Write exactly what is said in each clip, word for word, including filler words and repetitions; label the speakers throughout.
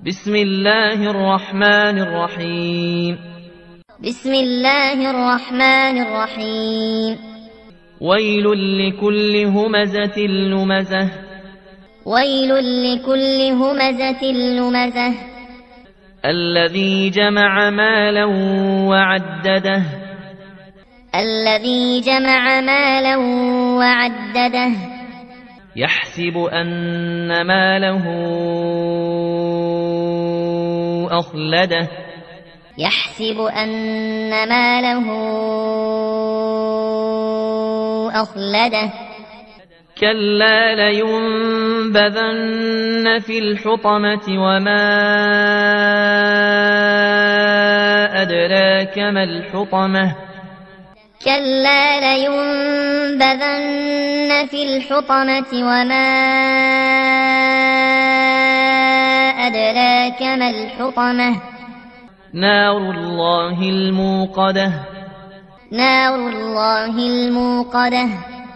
Speaker 1: بسم الله الرحمن الرحيم
Speaker 2: بسم الله الرحمن الرحيم
Speaker 1: ويل لكل همزة لمزة
Speaker 2: ويل لكل همزة لمزة
Speaker 1: الذي جمع مالا وعدده
Speaker 2: الذي جمع مالا وعدده
Speaker 1: يحسب أن ماله أخلده
Speaker 2: يحسب أن ماله أخلده
Speaker 1: كلا لينبذن في الحطمة وما أدراك ما الحطمة
Speaker 2: كلا لينبذن في الحطمة وما أدراك ما الحطمة
Speaker 1: نار الله الموقدة
Speaker 2: نار الله الموقدة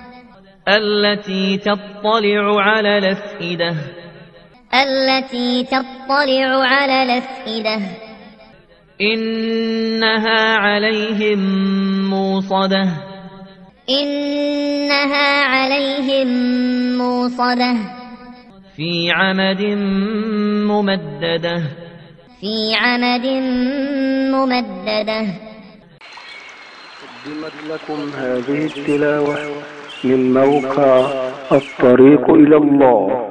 Speaker 1: التي تطلع على الأفئدة
Speaker 2: التي تطلع على الأفئدة
Speaker 1: إنها عليهم موصدة
Speaker 2: إنها عليهم موصدة
Speaker 1: في عمد ممددة
Speaker 2: في عمد ممددة.
Speaker 3: قدمت لكم هذه التلاوة من موقع الطريق إلى الله.